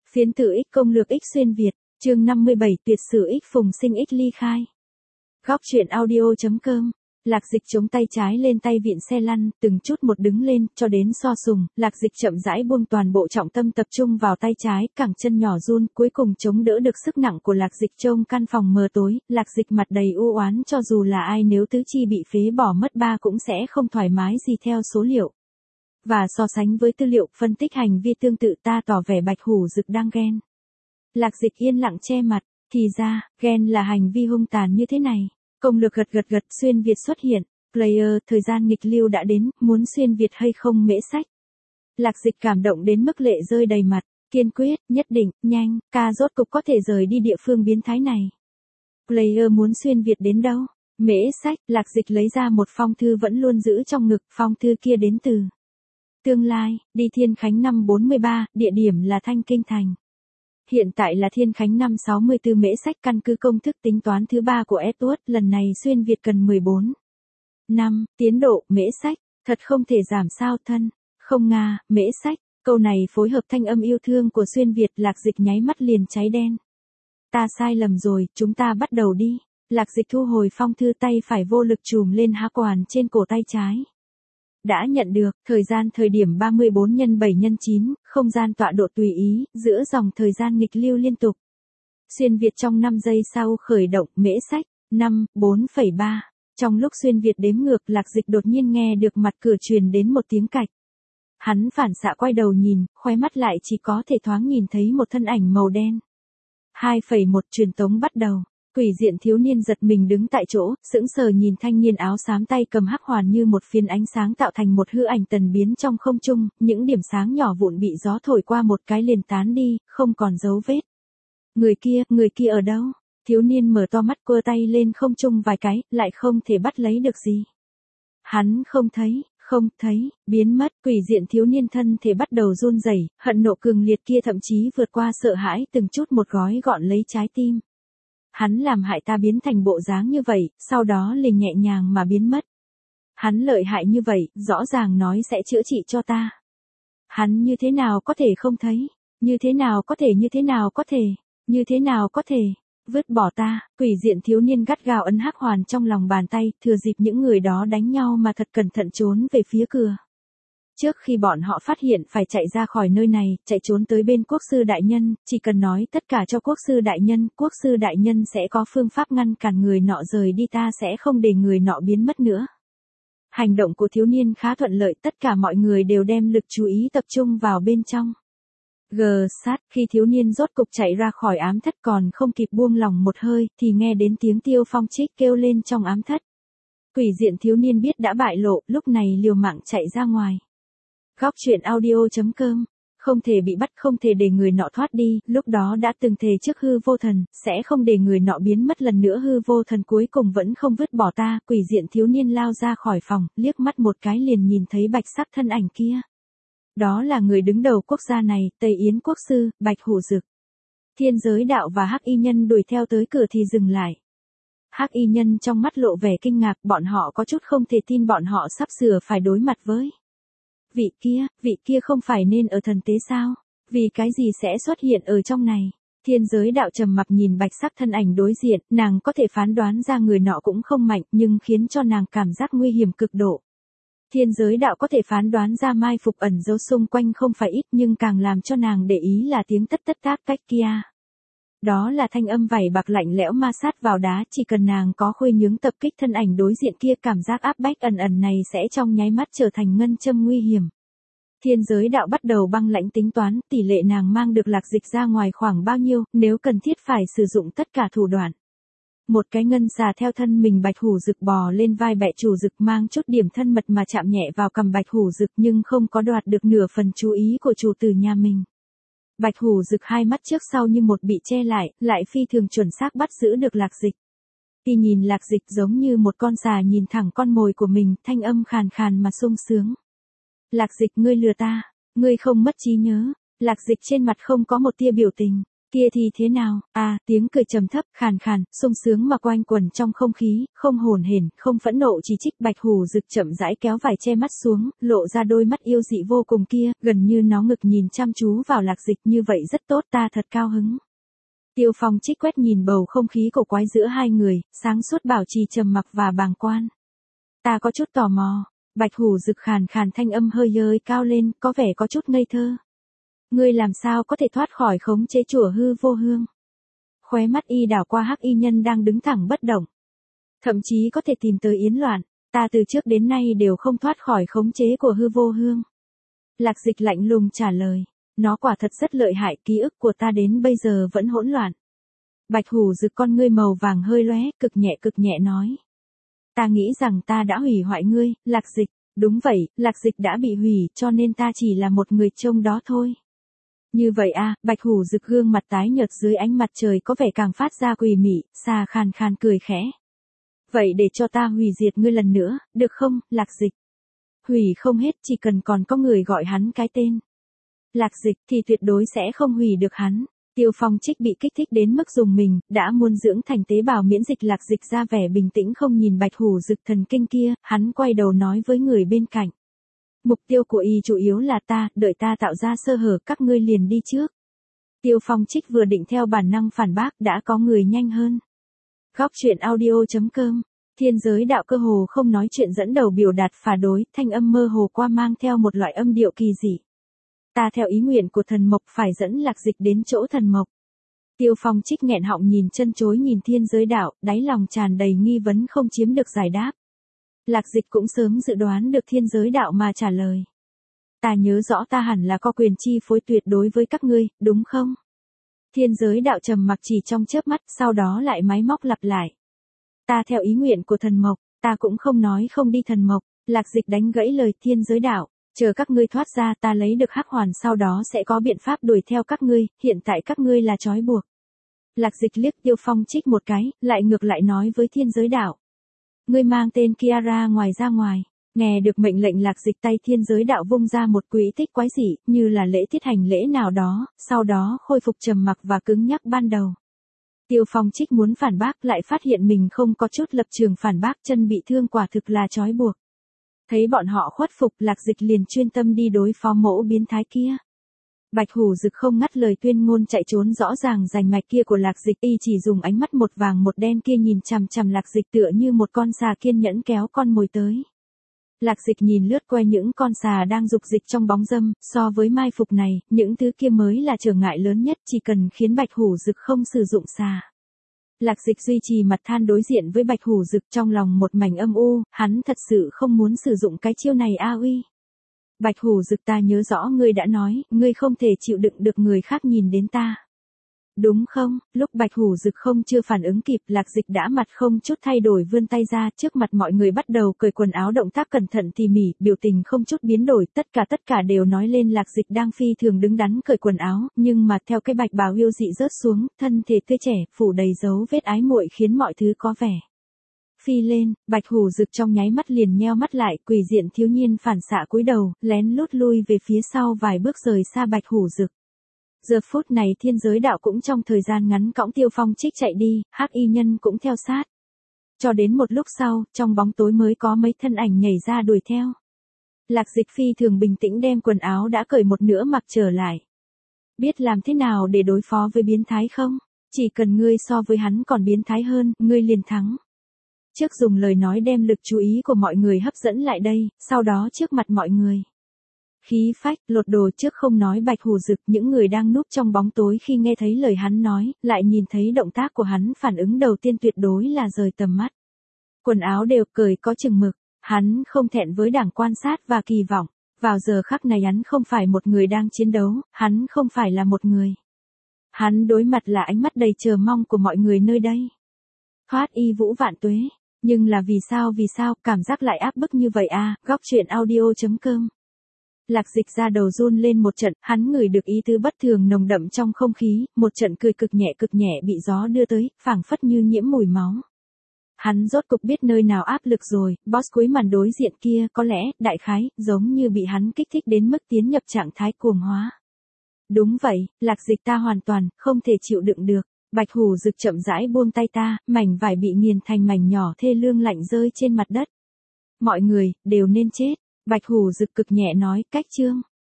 Phiến tử Ích công lược Ích xuyên Việt, chương 57 tuyệt sử Ích phùng sinh Ích ly khai. Góc truyện audio.com. Lạc Dịch chống tay trái lên tay vịn xe lăn, từng chút một đứng lên, cho đến so sùng, Lạc Dịch chậm rãi buông toàn bộ trọng tâm tập trung vào tay trái, cẳng chân nhỏ run, cuối cùng chống đỡ được sức nặng của Lạc Dịch trông căn phòng mờ tối, Lạc Dịch mặt đầy u oán, cho dù là ai nếu tứ chi bị phế bỏ mất ba cũng sẽ không thoải mái gì theo số liệu. Và so sánh với tư liệu phân tích hành vi tương tự ta tỏ vẻ Bạch Hủ Dực đang ghen. Lạc Dịch yên lặng che mặt, thì ra, ghen là hành vi hung tàn như thế này. Công lược gật xuyên Việt xuất hiện, player, thời gian nghịch lưu đã đến, muốn xuyên Việt hay không mễ sách. Lạc Dịch cảm động đến mức lệ rơi đầy mặt, kiên quyết, nhất định, nhanh, ca rốt cục có thể rời đi địa phương biến thái này. Player muốn xuyên Việt đến đâu? Mễ sách, Lạc Dịch lấy ra một phong thư vẫn luôn giữ trong ngực, phong thư kia đến từ tương lai, đi Thiên Khánh năm 43, địa điểm là Thanh Kinh Thành. Hiện tại là Thiên Khánh năm 64 mễ sách căn cứ công thức tính toán thứ 3 của Edward, lần này xuyên Việt cần 14 năm, tiến độ, mễ sách, thật không thể giảm sao thân, không Nga, mễ sách, câu này phối hợp thanh âm yêu thương của xuyên Việt, Lạc Dịch nháy mắt liền cháy đen. Ta sai lầm rồi, chúng ta bắt đầu đi. Lạc Dịch thu hồi phong thư, tay phải vô lực chùm lên há quản trên cổ tay trái. Đã nhận được, thời điểm 34 x 7 x 9, không gian tọa độ tùy ý, giữa dòng thời gian nghịch lưu liên tục. Xuyên Việt trong 5 giây sau khởi động, mễ sách, 5, 4,3. Trong lúc xuyên Việt đếm ngược, Lạc Dịch đột nhiên nghe được mặt cửa truyền đến một tiếng cạch. Hắn phản xạ quay đầu nhìn, khóe mắt lại chỉ có thể thoáng nhìn thấy một thân ảnh màu đen. 2,1 truyền tống bắt đầu. Quỷ diện thiếu niên giật mình đứng tại chỗ, sững sờ nhìn thanh niên áo xám tay cầm hắc hoàn như một phiến ánh sáng tạo thành một hư ảnh tần biến trong không trung, những điểm sáng nhỏ vụn bị gió thổi qua một cái liền tán đi, không còn dấu vết. Người kia ở đâu? Thiếu niên mở to mắt quơ tay lên không trung vài cái, lại không thể bắt lấy được gì. Hắn không thấy, biến mất, quỷ diện thiếu niên thân thể bắt đầu run rẩy, hận nộ cường liệt kia thậm chí vượt qua sợ hãi từng chút một gói gọn lấy trái tim. Hắn làm hại ta biến thành bộ dáng như vậy, sau đó liền nhẹ nhàng mà biến mất. Hắn lợi hại như vậy, rõ ràng nói sẽ chữa trị cho ta. Hắn như thế nào có thể không thấy? Như thế nào có thể? Vứt bỏ ta, quỷ diện thiếu niên gắt gao ấn hắc hoàn trong lòng bàn tay, thừa dịp những người đó đánh nhau mà thật cẩn thận trốn về phía cửa. Trước khi bọn họ phát hiện phải chạy ra khỏi nơi này, chạy trốn tới bên quốc sư đại nhân, chỉ cần nói tất cả cho quốc sư đại nhân sẽ có phương pháp ngăn cản người nọ rời đi, ta sẽ không để người nọ biến mất nữa. Hành động của thiếu niên khá thuận lợi, tất cả mọi người đều đem lực chú ý tập trung vào bên trong. Khi thiếu niên rốt cục chạy ra khỏi ám thất còn không kịp buông lỏng một hơi, thì nghe đến tiếng Tiêu Phong Trích kêu lên trong ám thất. Quỷ diện thiếu niên biết đã bại lộ, lúc này liều mạng chạy ra ngoài. Góc truyện audio.com. Không thể bị bắt, không thể để người nọ thoát đi, lúc đó đã từng thề trước hư vô thần, sẽ không để người nọ biến mất lần nữa, hư vô thần cuối cùng vẫn không vứt bỏ ta, quỷ diện thiếu niên lao ra khỏi phòng, liếc mắt một cái liền nhìn thấy bạch sắc thân ảnh kia. Đó là người đứng đầu quốc gia này, Tây Yến quốc sư, Bạch Hủ Dực. Thiên Giới Đạo và Hắc Y Nhân đuổi theo tới cửa thì dừng lại. Hắc Y Nhân trong mắt lộ vẻ kinh ngạc, bọn họ có chút không thể tin bọn họ sắp sửa phải đối mặt với. Vị kia không phải nên ở thần tế sao? Vì cái gì sẽ xuất hiện ở trong này? Thiên Giới Đạo trầm mặc nhìn bạch sắc thân ảnh đối diện, nàng có thể phán đoán ra người nọ cũng không mạnh, nhưng khiến cho nàng cảm giác nguy hiểm cực độ. Thiên Giới Đạo có thể phán đoán ra mai phục ẩn dấu xung quanh không phải ít, nhưng càng làm cho nàng để ý là tiếng tất tác cách kia. Đó là thanh âm vảy bạc lạnh lẽo ma sát vào đá, chỉ cần nàng có khuê nhướng tập kích thân ảnh đối diện kia, cảm giác áp bách ẩn này sẽ trong nháy mắt trở thành ngân châm nguy hiểm. Thiên Giới Đạo bắt đầu băng lãnh tính toán, tỷ lệ nàng mang được Lạc Dịch ra ngoài khoảng bao nhiêu, nếu cần thiết phải sử dụng tất cả thủ đoạn. Một cái ngân xà theo thân mình Bạch Hủ Dực bò lên vai bệ chủ Dực, mang chút điểm thân mật mà chạm nhẹ vào cằm Bạch Hủ Dực, nhưng không có đoạt được nửa phần chú ý của chủ tử nhà mình. Bạch Hủ Dực hai mắt trước sau như một bị che lại phi thường chuẩn xác bắt giữ được Lạc Dịch. Thì nhìn Lạc Dịch giống như một con xà nhìn thẳng con mồi của mình, thanh âm khàn khàn mà sung sướng. Lạc Dịch, ngươi lừa ta, ngươi không mất trí nhớ. Lạc Dịch trên mặt không có một tia biểu tình. Kia thì thế nào? À, tiếng cười trầm thấp, khàn khàn, sung sướng mà quanh quẩn trong không khí, không hồn hển, không phẫn nộ chỉ trích. Bạch Hủ Dực chậm rãi kéo vải che mắt xuống, lộ ra đôi mắt yêu dị vô cùng kia, gần như nó ngực nhìn chăm chú vào Lạc Dịch. Như vậy rất tốt, ta thật cao hứng. Tiêu Phong Trích quét nhìn bầu không khí cổ quái giữa hai người, sáng suốt bảo trì trầm mặc và bàng quan. Ta có chút tò mò. Bạch Hủ Dực khàn khàn thanh âm hơi hơi cao lên, có vẻ có chút ngây thơ. Ngươi làm sao có thể thoát khỏi khống chế chùa Hư Vô Hương? Khóe mắt y đảo qua Hắc Y Nhân đang đứng thẳng bất động. Thậm chí có thể tìm tới Yến Loạn, ta từ trước đến nay đều không thoát khỏi khống chế của Hư Vô Hương. Lạc Dịch lạnh lùng trả lời, nó quả thật rất lợi hại, ký ức của ta đến bây giờ vẫn hỗn loạn. Bạch Hủ Dực con ngươi màu vàng hơi lóe, cực nhẹ nói. Ta nghĩ rằng ta đã hủy hoại ngươi, Lạc Dịch. Đúng vậy, Lạc Dịch đã bị hủy, cho nên ta chỉ là một người trông đó thôi. Như vậy à, Bạch Hủ Dực gương mặt tái nhợt dưới ánh mặt trời có vẻ càng phát ra quỷ mị, xà khàn khàn cười khẽ. Vậy để cho ta hủy diệt ngươi lần nữa, được không, Lạc Dịch? Hủy không hết, chỉ cần còn có người gọi hắn cái tên Lạc Dịch thì tuyệt đối sẽ không hủy được hắn. Tiêu Phong Trích bị kích thích đến mức dùng mình, đã muốn dưỡng thành tế bào miễn dịch. Lạc Dịch ra vẻ bình tĩnh không nhìn Bạch Hủ Dực thần kinh kia, hắn quay đầu nói với người bên cạnh. Mục tiêu của y chủ yếu là ta, đợi ta tạo ra sơ hở các ngươi liền đi trước. Tiêu Phong Trích vừa định theo bản năng phản bác, đã có người nhanh hơn. Góc truyện audio.com, Thiên Giới Đạo cơ hồ không nói chuyện dẫn đầu biểu đạt phản đối, thanh âm mơ hồ qua mang theo một loại âm điệu kỳ dị. Ta theo ý nguyện của thần mộc phải dẫn Lạc Dịch đến chỗ thần mộc. Tiêu Phong Trích nghẹn họng nhìn chân chối nhìn Thiên Giới Đạo, đáy lòng tràn đầy nghi vấn không chiếm được giải đáp. Lạc Dịch cũng sớm dự đoán được Thiên Giới Đạo mà trả lời. Ta nhớ rõ ta hẳn là có quyền chi phối tuyệt đối với các ngươi, đúng không? Thiên Giới Đạo trầm mặc chỉ trong chớp mắt, sau đó lại máy móc lặp lại. Ta theo ý nguyện của thần mộc, ta cũng không nói không đi thần mộc. Lạc Dịch đánh gãy lời Thiên Giới Đạo. Chờ các ngươi thoát ra, ta lấy được hắc hoàn, sau đó sẽ có biện pháp đuổi theo các ngươi, hiện tại các ngươi là trói buộc. Lạc Dịch liếc Tiêu Phong Trích một cái, lại ngược lại nói với Thiên Giới Đạo. Ngươi mang tên kia ra ngoài. Nghe được mệnh lệnh Lạc Dịch, tay Thiên Giới Đạo vung ra một quỹ tích quái dị, như là lễ tiết hành lễ nào đó, sau đó khôi phục trầm mặc và cứng nhắc ban đầu. Tiêu Phong Trích muốn phản bác lại phát hiện mình không có chút lập trường phản bác, chân bị thương quả thực là trói buộc. Thấy bọn họ khuất phục, Lạc Dịch liền chuyên tâm đi đối phó mẫu biến thái kia. Bạch Hủ Dực không ngắt lời tuyên ngôn chạy trốn rõ ràng rành mạch kia của Lạc Dịch, y chỉ dùng ánh mắt một vàng một đen kia nhìn chằm chằm Lạc Dịch tựa như một con xà kiên nhẫn kéo con mồi tới. Lạc Dịch nhìn lướt qua những con xà đang dục dịch trong bóng râm, so với mai phục này, những thứ kia mới là trở ngại lớn nhất, chỉ cần khiến Bạch Hủ Dực không sử dụng xà. Lạc Dịch duy trì mặt than đối diện với Bạch Hủ Dực, trong lòng một mảnh âm u, hắn thật sự không muốn sử dụng cái chiêu này a uy. Bạch Hủ Dực, ta nhớ rõ ngươi đã nói, ngươi không thể chịu đựng được người khác nhìn đến ta. Đúng không? Lúc Bạch Hủ Dực không chưa phản ứng kịp, Lạc Dịch đã mặt không chút thay đổi vươn tay ra, trước mặt mọi người bắt đầu cởi quần áo, động tác cẩn thận tỉ mỉ, biểu tình không chút biến đổi, tất cả đều nói lên Lạc Dịch đang phi thường đứng đắn cởi quần áo, nhưng mà theo cái bạch bào yêu dị rớt xuống, thân thể tươi trẻ, phủ đầy dấu vết ái muội khiến mọi thứ có vẻ phi lên. Bạch Hủ Dực trong nháy mắt liền nheo mắt lại, quỷ diện thiếu niên phản xạ cúi đầu, lén lút lui về phía sau vài bước rời xa Bạch Hủ Dực. Giờ phút này Thiên Giới Đạo cũng trong thời gian ngắn cõng Tiêu Phong Trích chạy đi, Hắc Y Nhân cũng theo sát. Cho đến một lúc sau, trong bóng tối mới có mấy thân ảnh nhảy ra đuổi theo. Lạc Dịch phi thường bình tĩnh đem quần áo đã cởi một nửa mặc trở lại. Biết làm thế nào để đối phó với biến thái không? Chỉ cần ngươi so với hắn còn biến thái hơn, ngươi liền thắng. Trước dùng lời nói đem lực chú ý của mọi người hấp dẫn lại đây, sau đó trước mặt mọi người. Khí phách, lột đồ trước không nói Bạch Hủ Dực, những người đang núp trong bóng tối khi nghe thấy lời hắn nói, lại nhìn thấy động tác của hắn, phản ứng đầu tiên tuyệt đối là rời tầm mắt. Quần áo đều cởi có chừng mực, hắn không thẹn với đảng quan sát và kỳ vọng. Vào giờ khắc này hắn không phải một người đang chiến đấu, hắn không phải là một người. Hắn đối mặt là ánh mắt đầy chờ mong của mọi người nơi đây. Thoát y vũ vạn tuế, nhưng là vì sao, cảm giác lại áp bức như vậy à, góc truyện audio.com. Lạc Dịch ra đầu run lên một trận, hắn ngửi được ý tứ bất thường nồng đậm trong không khí, một trận cười cực nhẹ bị gió đưa tới, phảng phất như nhiễm mùi máu. Hắn rốt cục biết nơi nào áp lực rồi, boss cuối màn đối diện kia có lẽ, đại khái, giống như bị hắn kích thích đến mức tiến nhập trạng thái cuồng hóa. Đúng vậy, Lạc Dịch ta hoàn toàn, không thể chịu đựng được. Bạch Hủ Dực chậm rãi buông tay ta, mảnh vải bị nghiền thành mảnh nhỏ thê lương lạnh rơi trên mặt đất. Mọi người, đều nên chết. Bạch Hủ Dực cực nhẹ nói, cách chương.